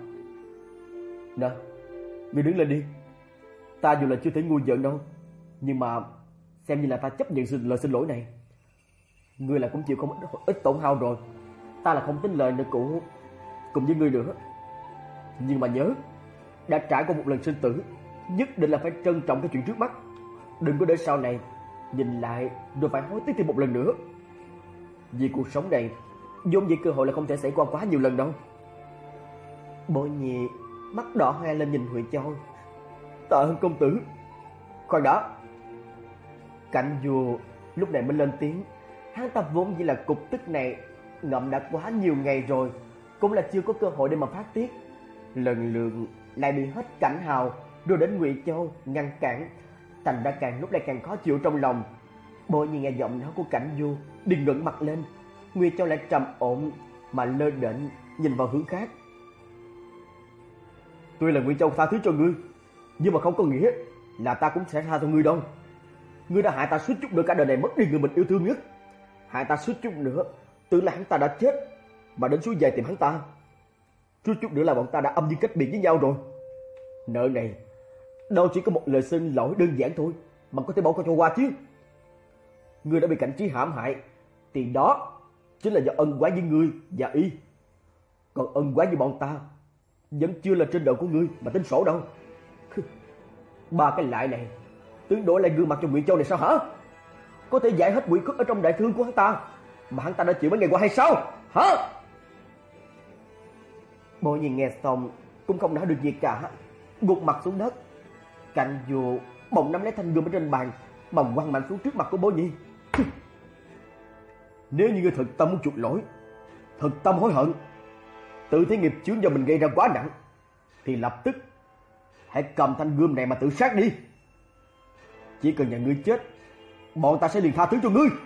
Nè, người đứng lên đi. Ta dù là chưa thể ngu giận đâu, nhưng mà xem như là ta chấp nhận sự lời xin lỗi này. Ngươi là cũng chịu không ít, ít tổn hao rồi. Ta là không tính lời nữa cũ cùng với ngươi nữa. Nhưng mà nhớ, đã trải qua một lần sinh tử, nhất định là phải trân trọng cái chuyện trước mắt. Đừng có để sau này nhìn lại rồi phải hối tiếc thêm một lần nữa. Vì cuộc sống này vốn dĩ cơ hội là không thể xảy qua quá nhiều lần đâu. Bố Nhi mắt đỏ hoe lên nhìn Ngụy Châu. Tạ ơn công tử. Khoan đã. Cảnh vua lúc này mới lên tiếng. Hắn ta vốn chỉ là cục tức này ngậm đã quá nhiều ngày rồi, cũng là chưa có cơ hội để mà phát tiết. Lần lượt lại bị hết Cảnh Hào rồi đến Ngụy Châu ngăn cản, thành ra càng lúc lại càng khó chịu trong lòng. Bố Nhi nghe giọng nói của Cảnh vua liền ngẩng mặt lên. Ngụy Châu lại trầm ổn mà lơ đễnh nhìn vào hướng khác. Tuy là Ngụy Châu tha thứ cho ngươi, nhưng mà không có nghĩa là ta cũng sẽ tha cho ngươi đâu. Ngươi đã hại ta suýt chút nữa cả đời này mất đi người mình yêu thương nhất, hại ta suýt chút nữa tưởng là hắn ta đã chết mà đến suối về tìm hắn ta, suýt chút nữa là bọn ta đã âm dương kết biệt với nhau rồi. Nợ này đâu chỉ có một lời xin lỗi đơn giản thôi mà có thể bỏ qua cho qua chứ. Ngươi đã bị Cảnh Trí hãm hại thì đó chính là do ân oán với ngươi và y, còn ân oán với bọn ta vẫn chưa là trên đầu của ngươi mà tính sổ đâu. Ba cái lại này tướng đổi lại gương mặt cho Ngụy Châu này sao hả? Có thể giải hết quỷ khuất ở trong đại thương của hắn ta mà hắn ta đã chịu mấy ngày qua hay sao hả? Bố Nhi nghe xong cũng không nói được gì cả, gục mặt xuống đất. Cảnh vua bỗng nắm lấy thanh gươm ở trên bàn mà quăng mạnh xuống trước mặt của Bố Nhi. Nếu như ngươi thật tâm muốn chuộc lỗi, thật tâm hối hận, tự thấy nghiệp chướng do mình gây ra quá nặng, thì lập tức hãy cầm thanh gươm này mà tự sát đi. Chỉ cần nhà ngươi chết, bọn ta sẽ liền tha thứ cho ngươi.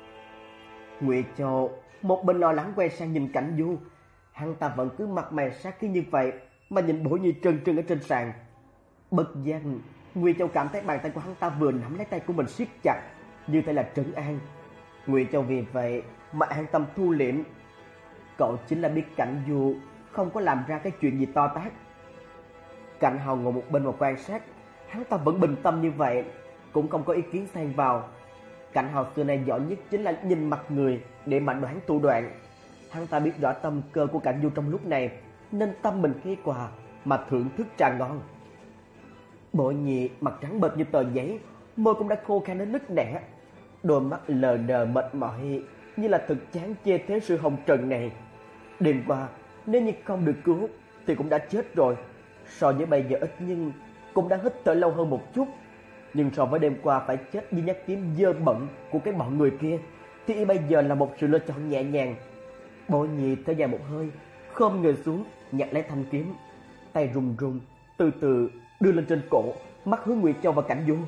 Ngụy Châu một bên lo lắng quay sang nhìn Cảnh Du, hắn ta vẫn cứ mặt mày sát khí như vậy mà nhìn Bổ Nhi trân trân ở trên sàn. Bất giác, Ngụy Châu cảm thấy bàn tay của hắn ta vừa nắm lấy tay của mình siết chặt, như thể là trấn an. Ngụy Châu vì vậy mà an tâm thu liễm. Cậu chính là biết Cảnh Du không có làm ra cái chuyện gì to tát. Cảnh Hào ngồi một bên mà quan sát, hắn ta vẫn bình tâm như vậy, cũng không có ý kiến xen vào. Cảnh Hào xưa nay giỏi nhất chính là nhìn mặt người để mà đoán thủ đoạn. Hắn ta biết rõ tâm cơ của Cảnh Du trong lúc này, nên tâm mình khí quà mà thưởng thức trà ngon. Bội Nhi mặt trắng bệch như tờ giấy, môi cũng đã khô khan đến nứt nẻ, đôi mắt lờ đờ mệt mỏi như là thực chán chê thế sự hồng trần này. Đêm qua nếu như không được cứu thì cũng đã chết rồi. So với bây giờ ít nhưng cũng đã hít thở lâu hơn một chút. Nhưng so với đêm qua phải chết với nhát kiếm dơ bẩn của cái bọn người kia thì y bây giờ là một sự lựa chọn nhẹ nhàng. Bội Nhi thở dài một hơi, khom người xuống nhặt lấy thanh kiếm, tay run run từ từ đưa lên trên cổ, mắt hướng Nguyệt Châu và Cảnh Du.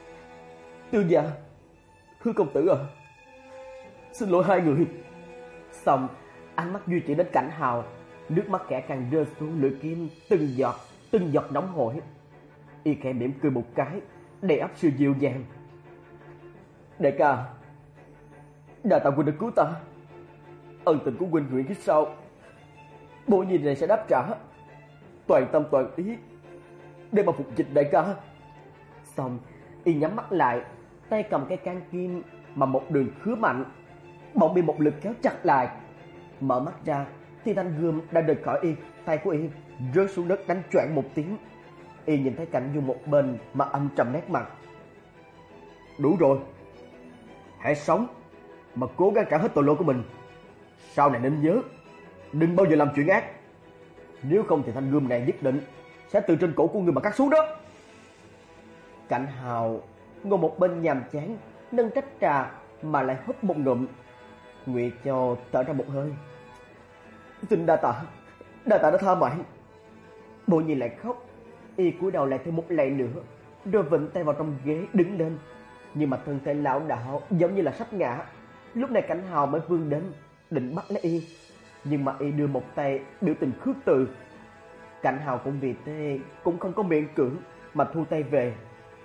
Tư gia, Hứa công tử à, xin lỗi hai người. Xong, ánh mắt duy trì đến Cảnh Hào, nước mắt kẻ càng rơi xuống lưỡi kiếm từng giọt, từng giọt nóng hổi. Y khẽ mỉm cười một cái, đầy ắp sự dịu dàng. Đại ca, đa tạ huynh đã cứu ta. Ân tình của huynh nguyện kiếp sau Bội Nhi này sẽ đáp trả, toàn tâm toàn ý để mà phục dịch đại ca. Xong, y nhắm mắt lại, tay cầm cái can kim mà một đường khứa mạnh, bỗng bị một lực kéo chặt lại. Mở mắt ra thì thanh gươm đã rời khỏi y, tay của y rơi xuống đất đánh choạng một tiếng. Y nhìn thấy Cảnh Du một bên mà âm trầm nét mặt. Đủ rồi, hãy sống mà cố gắng trả hết tội lỗi của mình. Sau này nên nhớ, đừng bao giờ làm chuyện ác, nếu không thì thanh gươm này nhất định sẽ từ trên cổ của ngươi mà cắt xuống đó. Cảnh Hào ngồi một bên nhàm chán nâng tách trà mà lại húp một ngụm. Ngụy Châu thở ra một hơi. Xin đa tạ, đa tạ đã tha mạng. Bội Nhi lại khóc, y cúi đầu lại thêm một lạy nữa, rồi vịnh tay vào trong ghế đứng lên, nhưng mà thân thể lão đạo giống như là sắp ngã. Lúc này Cảnh Hào mới vươn đến định bắt lấy y, nhưng mà y đưa một tay biểu tình khước từ. Cảnh Hào cũng vì thế cũng không có miễn cưỡng mà thu tay về.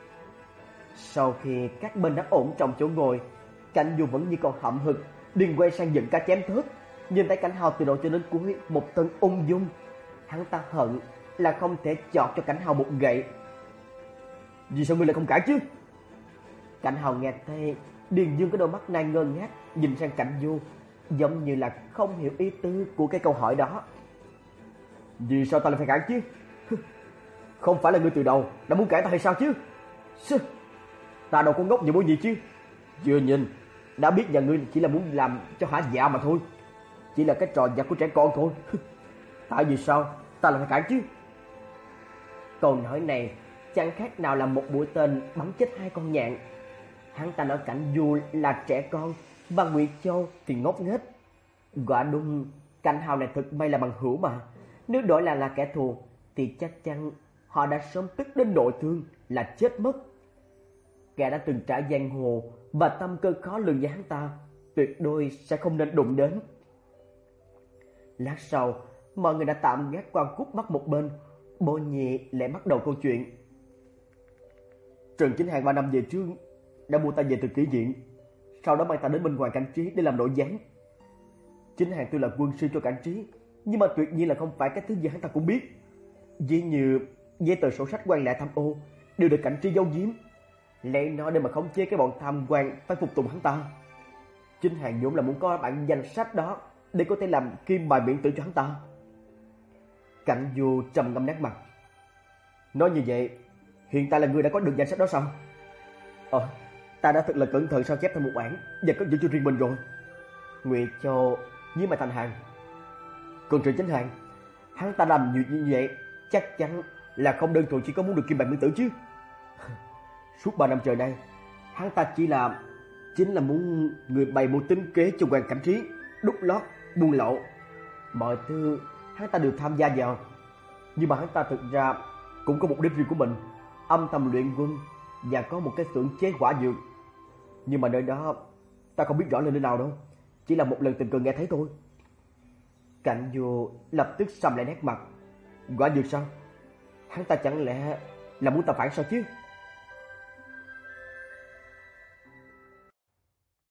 Sau khi các bên đã ổn trong chỗ ngồi, Cảnh Du vẫn như con hậm hực điên quay sang giận cá chém thớt, nhìn thấy Cảnh Hào từ đầu cho đến cuối một thân ung dung. Hắn ta hận là không thể chọt cho Cảnh Hào một gậy. Vì sao ngươi lại không cãi chứ? Cảnh Hào nghe thấy, Điền Dương có đôi mắt nai ngơ ngác nhìn sang Cảnh Du, giống như là không hiểu ý tứ của cái câu hỏi đó. Vì sao ta lại phải cãi chứ? Không phải là ngươi từ đầu đã muốn cãi ta hay sao chứ? Sư, ta đâu có ngốc như bố gì chứ. Vừa nhìn đã biết nhà ngươi chỉ là muốn làm cho hả dạ mà thôi, chỉ là cái trò giặt của trẻ con thôi. Tại vì sao ta lại phải cãi chứ? Câu nói này chẳng khác nào là một mũi tên bắn chết hai con nhạn. Hắn ta nói Cảnh Du là trẻ con và Ngụy Châu thì ngốc nghếch. Quả đúng, Cảnh Hào này thực may là bằng hữu mà, nếu đổi lại là kẻ thù thì chắc chắn họ đã sớm tức đến nội thương là chết mất. Kẻ đã từng trải giang hồ và tâm cơ khó lường như hắn ta tuyệt đối sẽ không nên đụng đến. Lát sau, mọi người đã tạm gác quan cút bắt một bên. Bội Nhi lại bắt đầu câu chuyện. Trần Chính Hàng ba năm về trước đã mua ta về từ kỹ viện, sau đó mang ta đến bên ngoài Cảnh Trí để làm nội gián. Chính Hàng tuy là quân sư cho Cảnh Trí, nhưng mà tuyệt nhiên là không phải cái thứ gì hắn ta cũng biết. Ví như giấy tờ sổ sách quan lại tham ô đều được Cảnh Trí giấu giếm, lấy nó để mà khống chế cái bọn tham quan phải phục tùng hắn ta. Chính Hàng vốn là muốn có bản danh sách đó để có thể làm kim bài miễn tử cho hắn ta. Cảnh Du trầm ngâm nét mặt. Nói như vậy, hiện tại là người đã có được danh sách đó sao? Ờ, ta đã thật là cẩn thận sao chép thành một bản và có giữ cho riêng mình rồi. Ngụy Châu với mày thành hàng. Còn Trần Chính Hàng, hắn ta làm nhiều như vậy chắc chắn là không đơn thuần chỉ có muốn được kim bài miễn tử chứ. Suốt ba năm trời nay, hắn ta chỉ là chính là muốn người bày mưu tính kế cho quan Cảnh Trí, đút lót, buôn lậu. Mọi thứ hắn ta đều tham gia vào. Nhưng mà hắn ta thực ra cũng có mục đích riêng của mình, âm thầm luyện quân và có một cái xưởng chế hỏa dược. Nhưng mà nơi đó ta không biết rõ là nơi nào đâu, chỉ là một lần tình cờ nghe thấy thôi. Cảnh Vô lập tức sầm lại nét mặt. Hỏa dược sao? Hắn ta chẳng lẽ là muốn ta phản sao chứ?